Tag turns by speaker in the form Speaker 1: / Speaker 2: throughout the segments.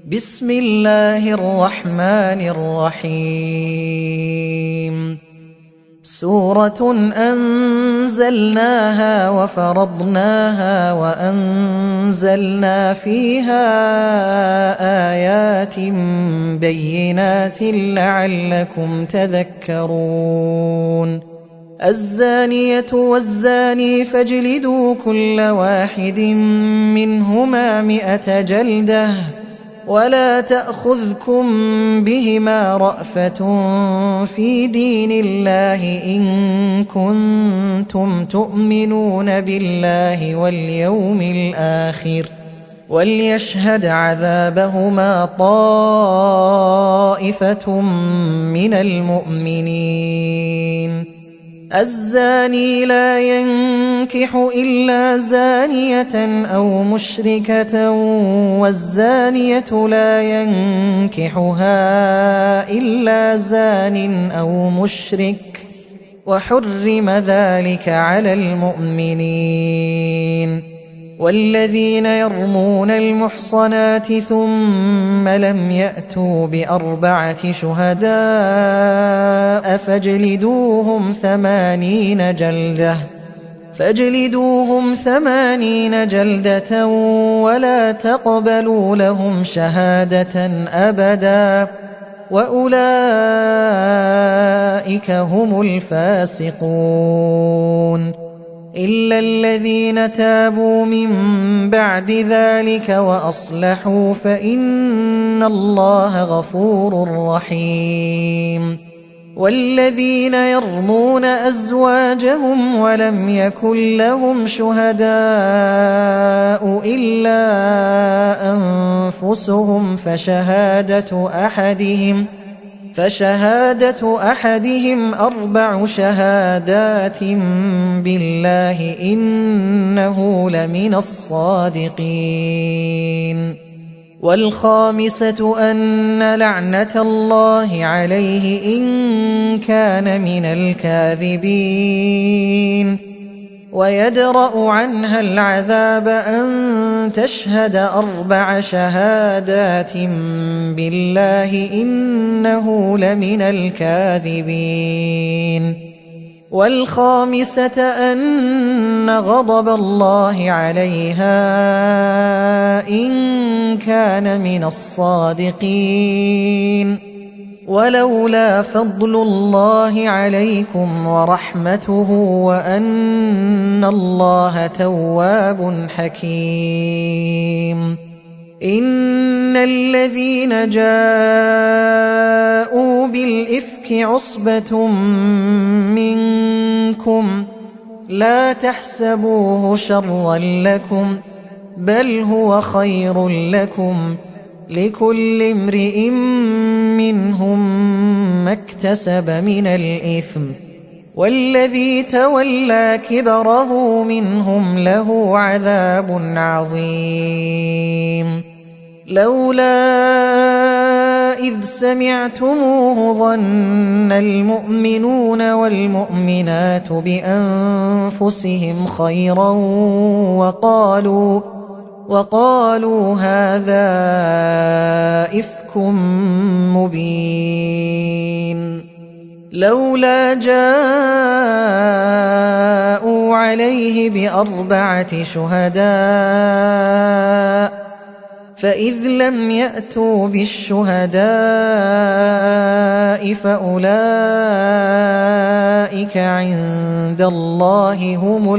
Speaker 1: بسم الله الرحمن الرحيم سورة أنزلناها وفرضناها وأنزلنا فيها آيات بينات لعلكم تذكرون الزانية والزاني فاجلدوا كل واحد منهما 100 جلدة ولا تأخذكم بهما رأفة في دين الله إن كنتم تؤمنون بالله واليوم الآخر وليشهد عذابهما طائفة من المؤمنين الزاني لا ينكح إلا زانية أو مشركة والزانية لا ينكحها إلا زان أو مشرك وحرم ذلك على المؤمنين والذين يرمون المحصنات ثم لم يأتوا ب4 شهداء فاجلدوهم 80 جلدة ولا تقبلوا لهم شهادة أبدا وأولئك هم الفاسقون إلا الذين تابوا من بعد ذلك وأصلحوا فإن الله غفور رحيم والذين يرمون أزواجهم ولم يكن لهم شهداء إلا أنفسهم فشهادة أحدهم 4 شهادات بالله إنه لمن الصادقين والخامسة أن لعنة الله عليه إن كان من الكاذبين ويدرأ عنها العذاب أن تشهد 4 شهادات بالله إنه لمن الكاذبين والخامسة أن غضب الله عليها إن كان من الصادقين ولولا فضل الله عليكم ورحمته وأن الله تواب حكيم إن الذين جاءوا بالإفك عصبة منكم لا تحسبوه شرا لكم بل هو خير لكم لكل امرئ منهم ما اكتسب من الإثم والذي تولى كبره منهم له عذاب عظيم لولا إذ سمعتموه ظن المؤمنون والمؤمنات بأنفسهم خيرا وقالوا هذا إفك مبين لولا جاءوا عليه ب4 شهداء فإذ لم يأتوا بالشهداء فأولئك عند الله هم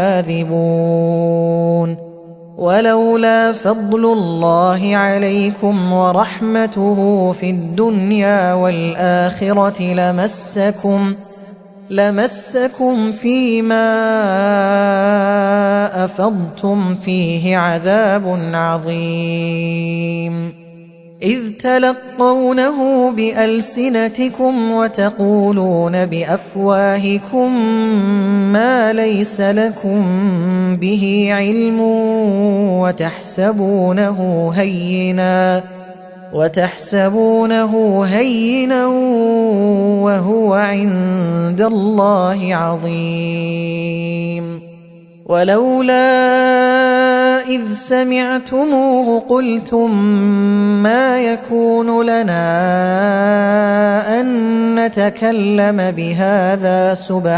Speaker 1: الكاذبون ولولا فضل الله عليكم ورحمته في الدنيا والآخرة لمسكم فيما أفضتم فيه عذاب عظيم إذ تلقونه بألسنتكم وتقولون بأفواهكم ما ليس لكم به علم وتحسبونه هينا وهو عند الله عظيم ولولا إذ سمعتموه قلتم ما يكون لنا أن نتكلم بهذا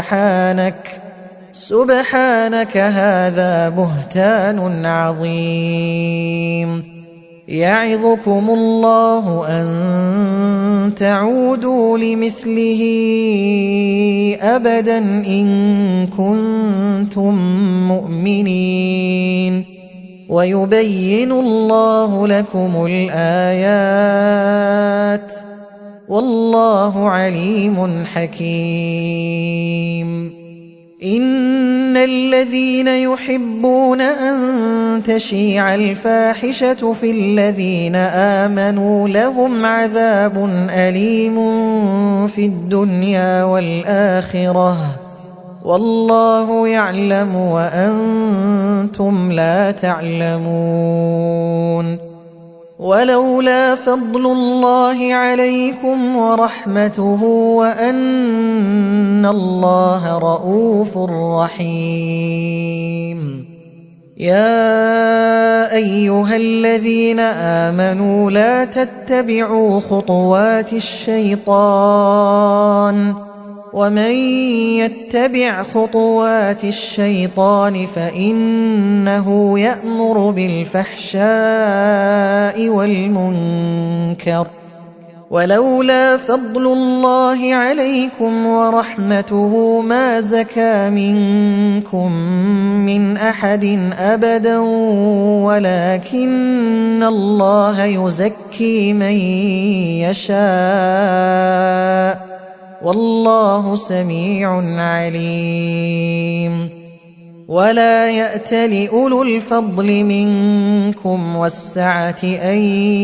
Speaker 1: سبحانك هذا بهتان عظيم. يعظكم الله أن تعودوا لمثله أبدا إن كنتم مؤمنين، ويبين الله لكم الآيات والله عليم حكيم. إن الذين يحبون أن تشيع الفاحشة في الذين آمنوا لهم عذاب أليم في الدنيا والآخرة والله يعلم وأنتم لا تعلمون. ولولا فضل الله عليكم ورحمته وأن الله رؤوف رحيم. يا أيها الذين آمنوا لا تتبعوا خطوات الشيطان، ومن يتبع خطوات الشيطان فإنه يأمر بالفحشاء والمنكر. ولولا فضل الله عليكم ورحمته ما زكى منكم من أحد أبدا ولكن الله يزكي من يشاء والله سميع عليم. ولا يأتل أولو الفضل منكم والسعة أن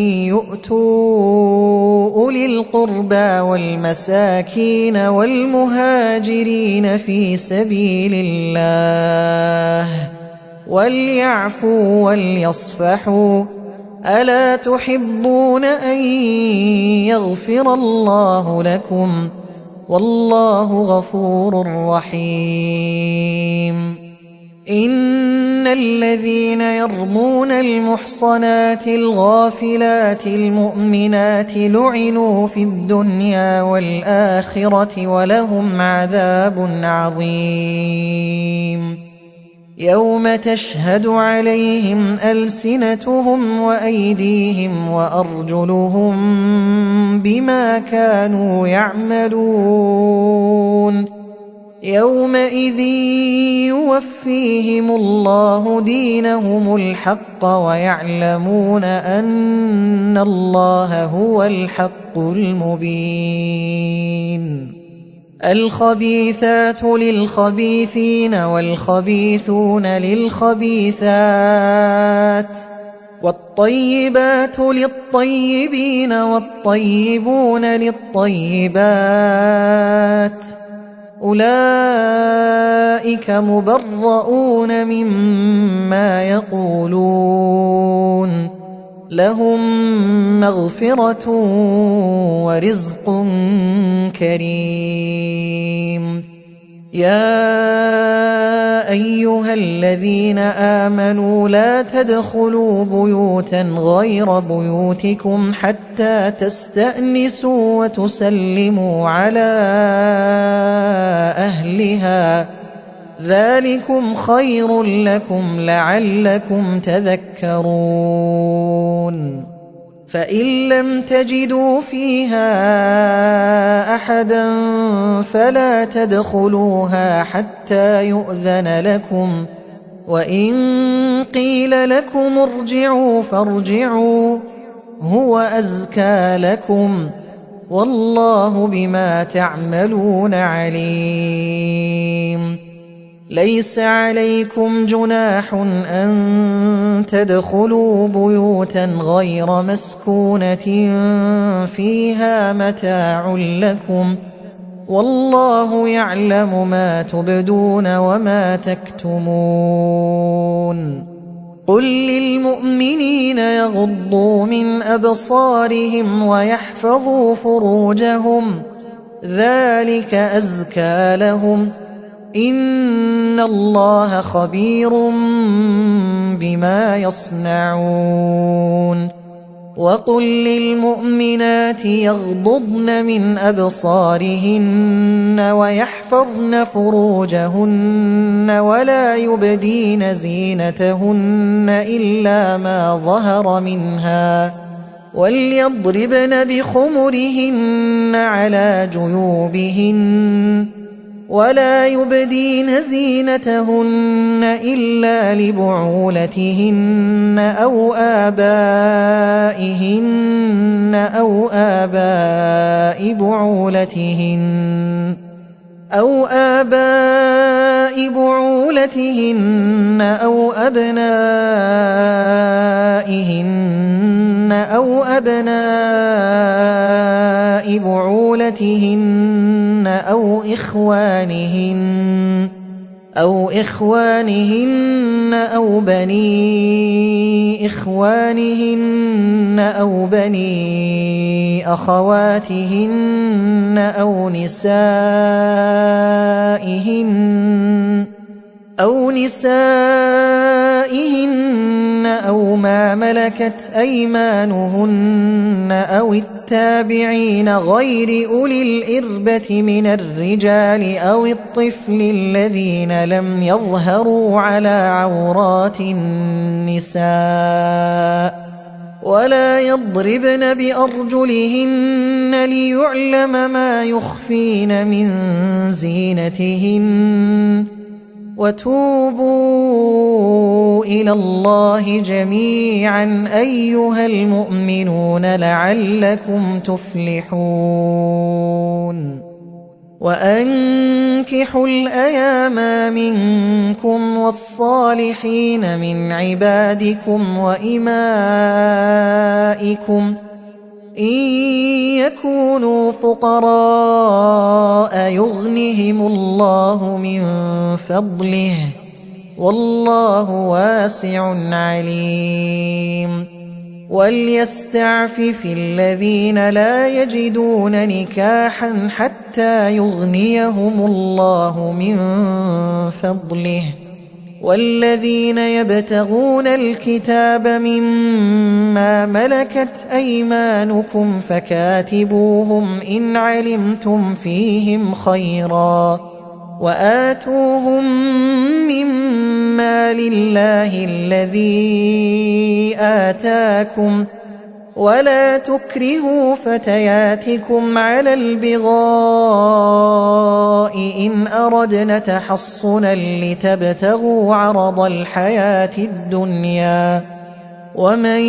Speaker 1: يؤتوا أولي القربى والمساكين والمهاجرين في سبيل الله وليعفوا وليصفحوا. ألا تحبون أن يغفر الله لكم والله غفور رحيم. إن الذين يرمون المحصنات الغافلات المؤمنات لعنوا في الدنيا والآخرة ولهم عذاب عظيم. يوم تشهد عليهم ألسنتهم وأيديهم وأرجلهم بما كانوا يعملون. يومئذ يوفيهم الله دينهم الحق ويعلمون أن الله هو الحق المبين. الخبيثات للخبيثين والخبيثون للخبيثات والطيبات للطيبين والطيبون للطيبات أولئك مبرؤون مما يقولون لهم مغفرة ورزق كريم. يا أيها الذين آمنوا لا تدخلوا بيوتا غير بيوتكم حتى تستأنسوا وتسلموا على أهلها ذلكم خير لكم لعلكم تذكرون. فإن لم تجدوا فيها أحدا فلا تدخلوها حتى يؤذن لكم، وإن قيل لكم ارجعوا فارجعوا هو أزكى لكم والله بما تعملون عليم. ليس عليكم جناح أن تدخلوا بيوتا غير مسكونة فيها متاع لكم والله يعلم ما تبدون وما تكتمون. قل للمؤمنين يغضوا من أبصارهم ويحفظوا فروجهم ذلك أزكى لهم إن الله خبير بما يصنعون. وقل للمؤمنات يغضضن من أبصارهن ويحفظن فروجهن ولا يبدين زينتهن إلا ما ظهر منها وليضربن بخمرهن على جيوبهن ولا يبدين زينتهن إلا لبعولتهن أو آباء بعولتهن أو أبنائهن أو أبناء بعولتهن أو إخوانهن أو بني إخوانهن أو بني أخواتهن أو نسائهن أو ما ملكت أيمانهن أو التابعين غير أولي الإربة من الرجال أو الطفل الذين لم يظهروا على عورات النساء ولا يضربن بأرجلهن ليعلم ما يخفين من زينتهن وتوبوا إلى الله جميعا أيها المؤمنون لعلكم تفلحون وأنكحوا الأيام منكم والصالحين من عبادكم وإمائكم إن يكونوا فقراء يغنهم الله من فضله والله واسع عليم وليستعفف الذين لا يجدون نكاحا حتى يغنيهم الله من فضله والذين يبتغون الكتاب مما ملكت أيمانكم فكاتبوهم إن علمتم فيهم خيرا وآتوهم مما لله الذي آتاكم ولا تكرهوا فتياتكم على البغاء إن أردنا تحصنا لتبتغوا عرض الحياة الدنيا ومن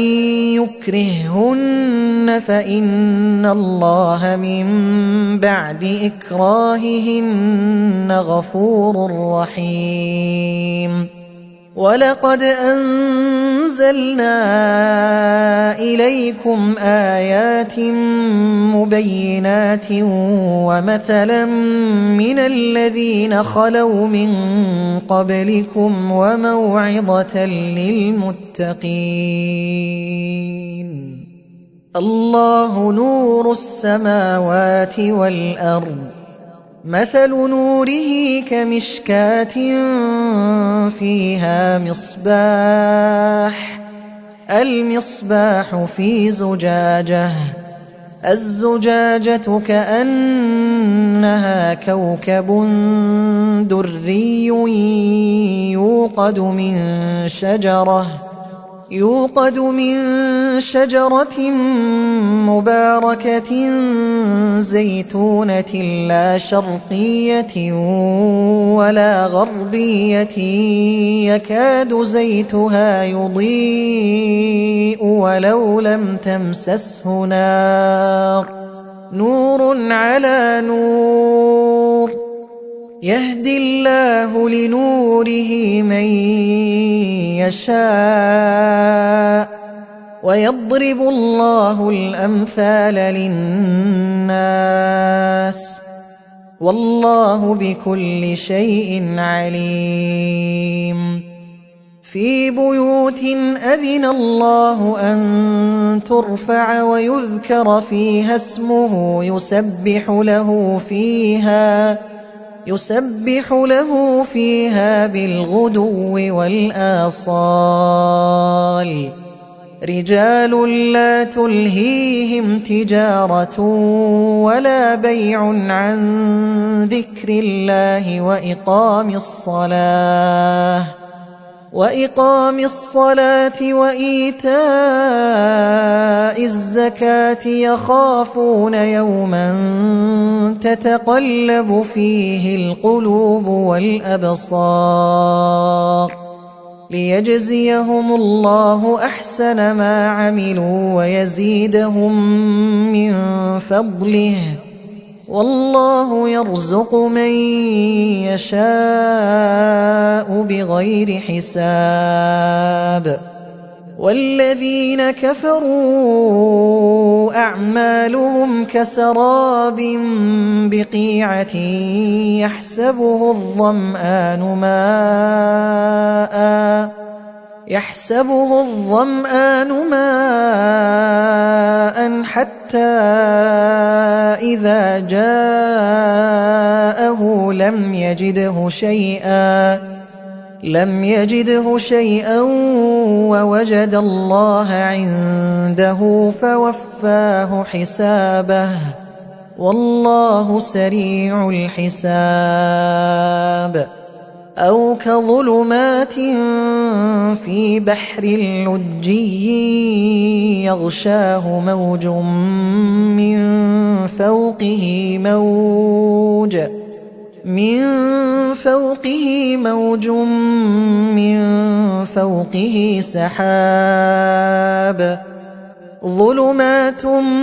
Speaker 1: يكرههن فإن الله من بعد إكراههن غفور رحيم ولقد أنزلنا إليكم آيات مبينات ومثلا من الذين خلوا من قبلكم وموعظة للمتقين الله نور السماوات والأرض مثل نوره كمشكاة فيها المصباح في زجاجة الزجاجة كأنها كوكب دري يوقد من شجرة مباركة زيتونة لا شرقية ولا غربية يكاد زيتها يضيء ولو لم تمسسه نور على نور يهدي الله لنوره من يشاء ويضرب الله الأمثال للناس والله بكل شيء عليم في بيوت أذن الله أن ترفع ويذكر فيها اسمه يسبح له فيها بالغدو والآصال رجال لا تلهيهم تجارة ولا بيع عن ذكر الله وإقام الصلاة وإيتاء الزكاة يخافون يوما تتقلب فيه القلوب والأبصار ليجزيهم الله أحسن ما عملوا ويزيدهم من فضله والله يرزق من يشاء بغير حساب والذين كفروا أعمالهم كسراب بقيعة يحسبه الظمآن ماء حتى إذا جاءه لم يجده شيئا ووجد الله عنده فوفاه حسابه والله سريع الحساب أو كظلمات في بحر لجي يغشاه موج من فوقه سحاب ظلمات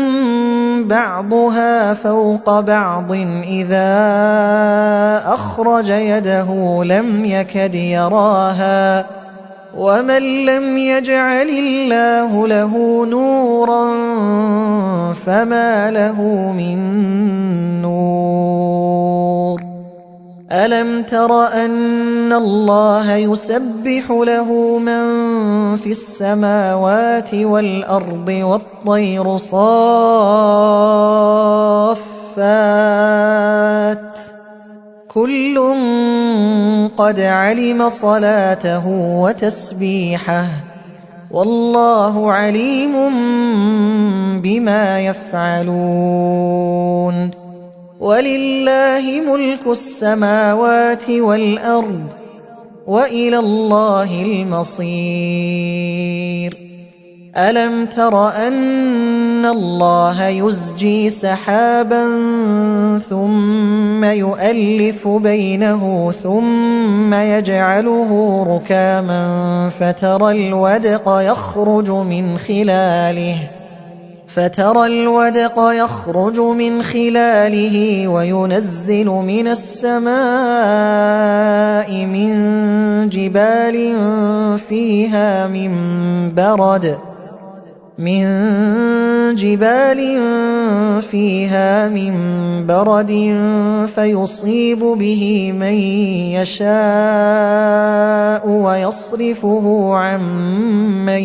Speaker 1: بعضها فوق بعض إذا أخرج يده لم يكد يراها ومن لم يجعل الله له نورا فما له من نور ألم تر أن الله يسبح له من في السماوات والأرض والطير صافات كل قد علم صلاته وتسبيحه والله عليم بما يفعلون ولله ملك السماوات والأرض وإلى الله المصير ألم تر أن الله يزجي سحابا ثم يؤلف بينه ثم يجعله ركاما فترى الودق يخرج من خلاله وينزل من السماء من جبال فيها من برد فيصيب به من يشاء ويصرفه عن من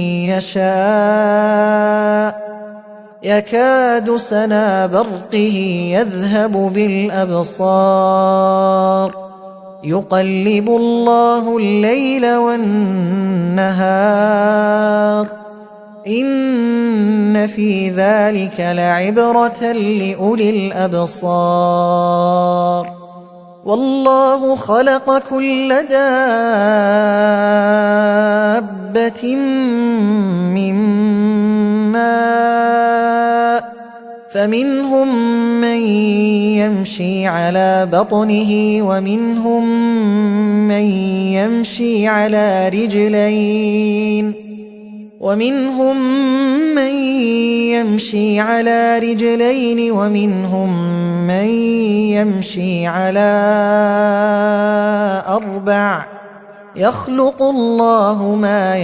Speaker 1: يشاء يكاد سنا برقه يذهب بالأبصار يقلب الله الليل والنهار إن في ذلك لعبرة لأولي الأبصار والله خلق كل دابة من ماء فمنهم من يمشي على بطنه ومنهم من يمشي على رجلين ومنهم من يمشي على أربع يخلق الله ما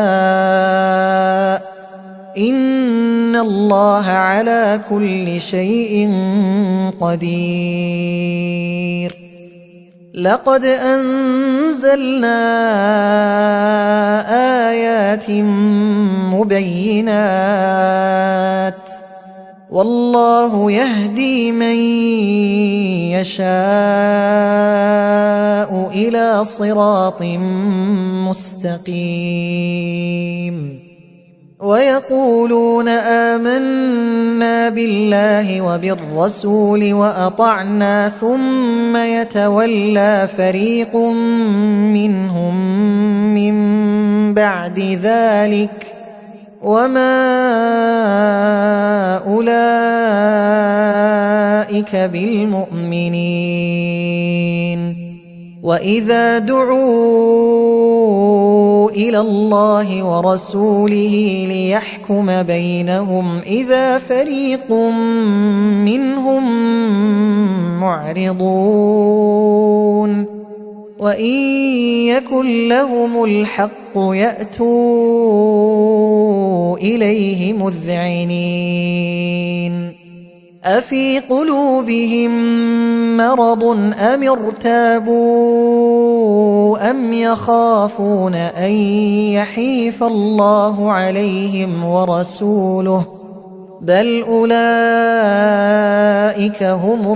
Speaker 1: يشاء إن الله على كل شيء قدير لقد أنزلنا آيات مبينات والله يهدي من يشاء إلى صراط مستقيم ويقولون آمنا بالله وبالرسول وأطعنا ثم يتولى فريق منهم من بعد ذلك وما أولئك بالمؤمنين وإذا دعوا إلى الله ورسوله ليحكم بينهم إذا فريق منهم معرضون وإن يكن لهم الحق يأتوا إليه مذعنين أفي قلوبهم مرض أم ارتابوا أم يخافون أن يحيف الله عليهم ورسوله بل أولئك هم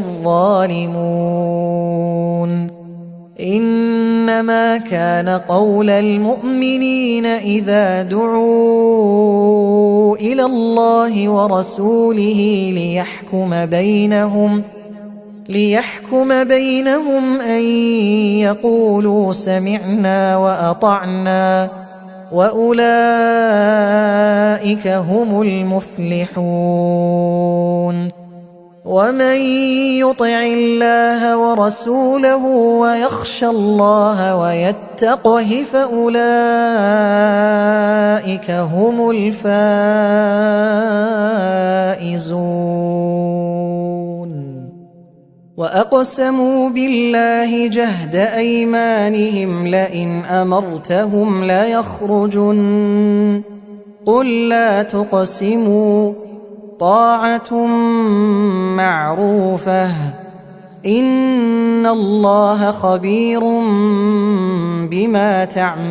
Speaker 1: الظالمون إنما كان قول المؤمنين إذا دعوا إلى الله ورسوله ليحكم بينهم أن يقولوا سمعنا وأطعنا وأولئك هم المفلحون ومن يطع الله ورسوله ويخشى الله ويتقه فأولئك هم الفائزون وأقسموا بالله جهد أيمانهم لئن أمرتهم ليخرجن قل لا تقسموا طاعة معروفة إن الله خبير بما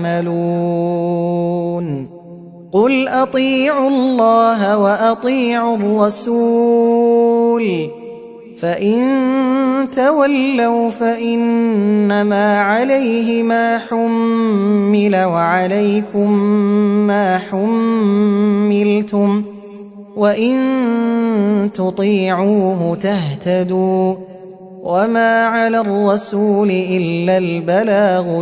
Speaker 1: تعملون قل أطيعوا الله وأطيعوا الرسول فإن تولوا فإنما عليه ما حمل وعليكم ما حملتم وإن تطيعوه تهتدوا وما على الرسول إلا البلاغ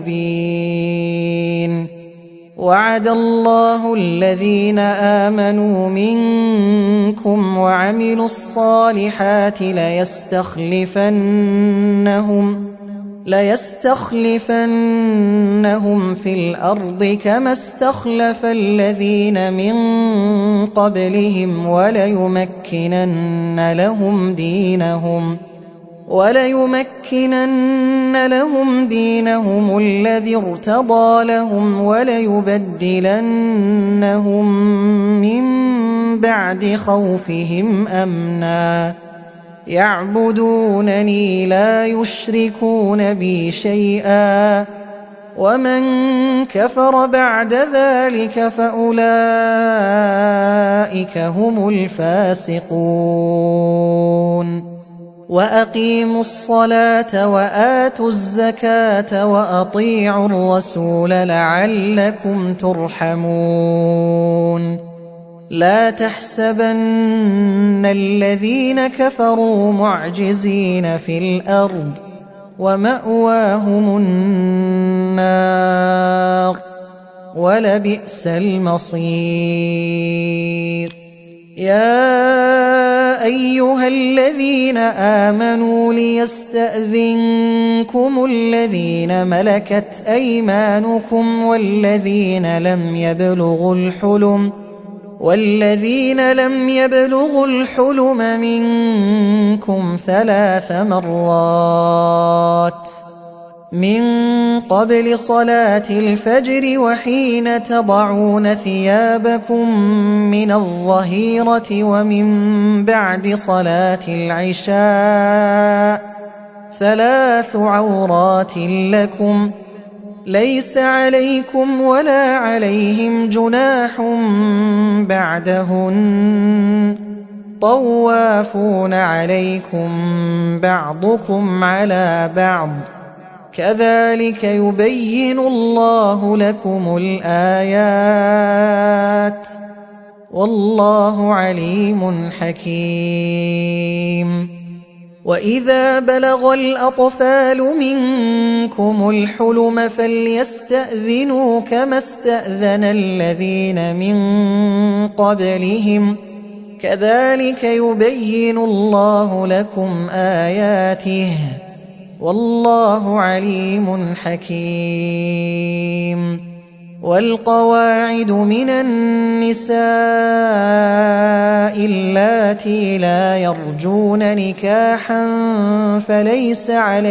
Speaker 1: المبين وعد الله الذين آمنوا منكم وعملوا الصالحات ليستخلفنهم في الأرض كما استخلف الذين من قبلهم وليمكنن لهم دينهم الذي ارتضى لهم وليبدلنهم من بعد خوفهم أمنا يعبدونني لا يشركون بي شيئا ومن كفر بعد ذلك فأولئك هم الفاسقون وأقيموا الصلاة وآتوا الزكاة وأطيعوا الرسول لعلكم ترحمون لا تحسبن الذين كفروا معجزين في الأرض ومأواهم النار ولبئس المصير يا أيها الذين آمنوا ليستأذنكم الذين ملكت أيمانكم والذين لم يبلغوا الحلم منكم 3 مرات من قبل صلاة الفجر وحين تضعون ثيابكم من الظهيرة ومن بعد صلاة العشاء 3 عورات لكم ليس عليكم ولا عليهم جناح بعدهن طوافون عليكم بعضكم على بعض كذلك يبين الله لكم الآيات والله عليم حكيم. وإذا بلغ الأطفال منكم الحلم فليستأذنوا كما استأذن الذين من قبلهم كذلك يبين الله لكم آياته والله عليم حكيم. والقواعد من النساء اللاتي لا يرجون نكاحا فليس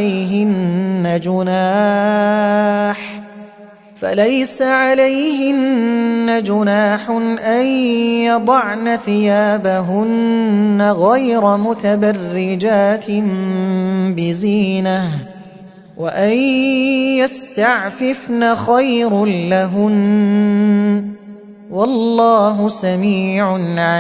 Speaker 1: عليهن جناح أن يضعن ثيابهن غير متبرجات بزينة وأن يستعففن خير لهن والله سميع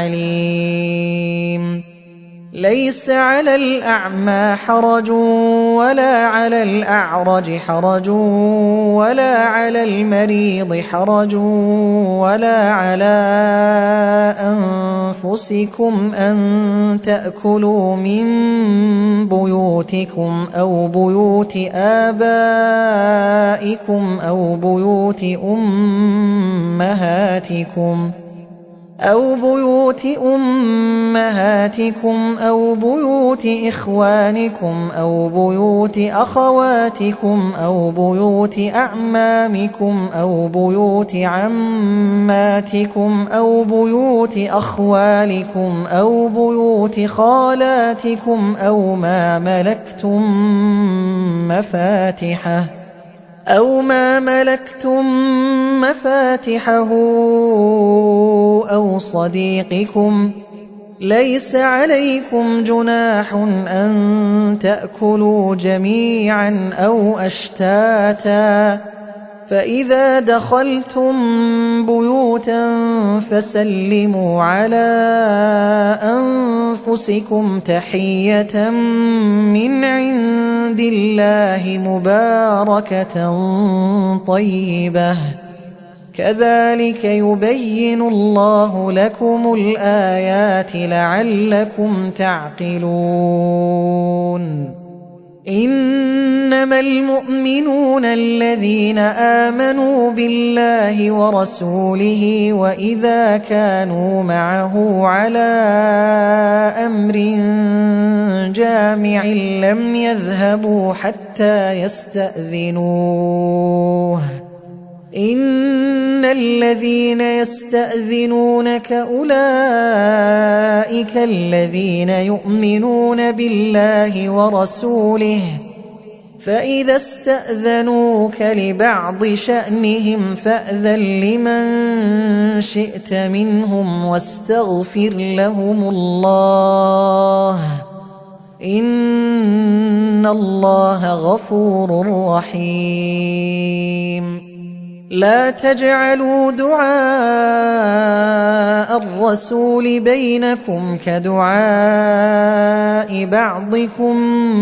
Speaker 1: عليم. ليس على الأعمى حرج ولا على الأعرج حرج ولا على المريض حرج ولا على أنفسكم أن تأكلوا من بيوتكم أو بيوت آبائكم أو بيوت أمهاتكم أو بيوت إخوانكم أو بيوت أخواتكم أو بيوت أعمامكم أو بيوت عماتكم أو بيوت أخوالكم أو بيوت خالاتكم أو ما ملكتم مفاتحه أو صديقكم. ليس عليكم جناح أن تأكلوا جميعا أو أشتاتا فإذا دخلتم بيوتا فسلموا على أنفسكم تحية من عند الله مباركة طيبة كذلك يبين الله لكم الآيات لعلكم تعقلون. إنما المؤمنون الذين آمنوا بالله ورسوله وإذا كانوا معه على أمر جامع لم يذهبوا حتى يستأذنوه. إن الذين يستأذنونك أولئك الذين يؤمنون بالله ورسوله فإذا استأذنوك لبعض شأنهم فأذن لمن شئت منهم واستغفر لهم الله إن الله غفور رحيم. لا تجعلوا دعاء الرسول بينكم كدعاء بعضكم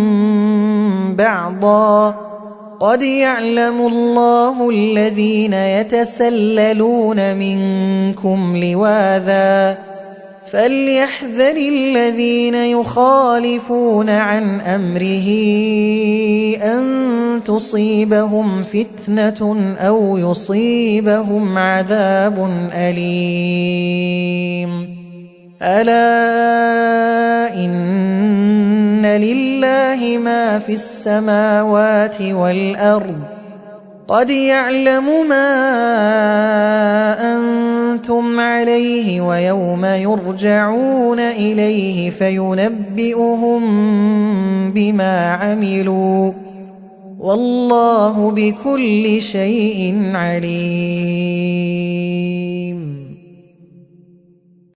Speaker 1: بعضا قد يعلم الله الذين يتسللون منكم لواذا فليحذر الذين يخالفون عن أمره أن تصيبهم فتنة أو يصيبهم عذاب أليم. ألا إن لله ما في السماوات والأرض قد يعلم ما أنتم عليه ويوم يرجعون إليه فينبئهم بما عملوا والله بكل شيء عليم.